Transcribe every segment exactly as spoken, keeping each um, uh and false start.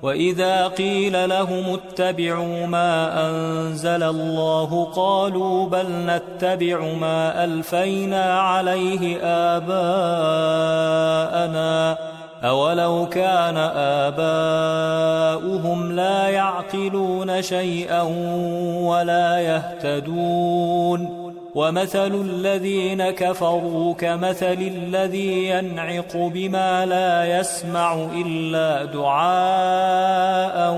وإذا قيل لهم اتبعوا ما أنزل الله قالوا بل نتبع ما ألفينا عليه آباءنا أولو كان آباؤهم لا يعقلون شيئا ولا يهتدون ومثل الذين كفروا كمثل الذي ينعق بما لا يسمع إلا دعاء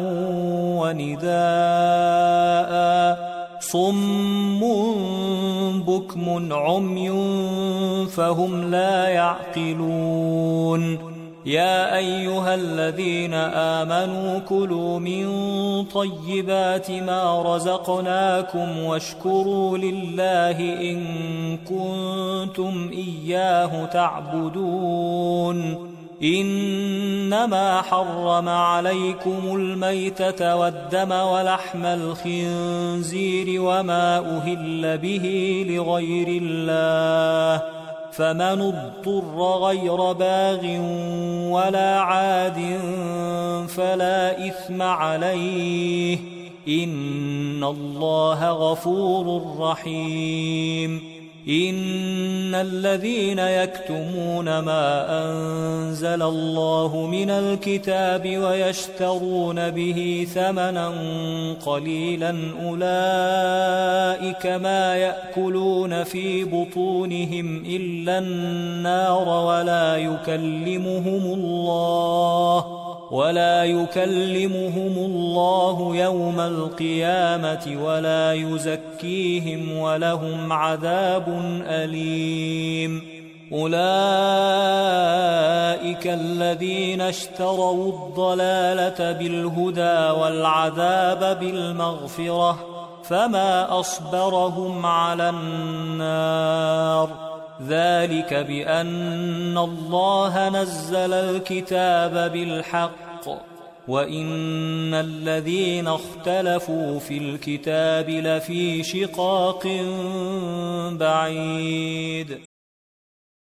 ونداء صم بكم عمي فهم لا يعقلون يا أيها الذين آمنوا كلوا من طيبات ما رزقناكم واشكروا لله إن كنتم إياه تعبدون إنما حرم عليكم الميتة والدم ولحم الخنزير وما أهل به لغير الله فمن اضطر غير باغ ولا عاد فلا إثم عليه إن الله غفور رحيم إن الذين يكتمون ما أنزل الله من الكتاب ويشترون به ثمنا قليلا أولئك ما يأكلون في بطونهم إلا النار ولا يكلمهم الله ولا يكلمهم الله يوم القيامة ولا يزكيهم ولهم عذاب أليم أولئك الذين اشتروا الضلالة بالهدى والعذاب بالمغفرة فما أصبرهم على النار ذلك بأن الله نزل الكتاب بالحق وإن الذين اختلفوا في الكتاب لفي شقاق بعيد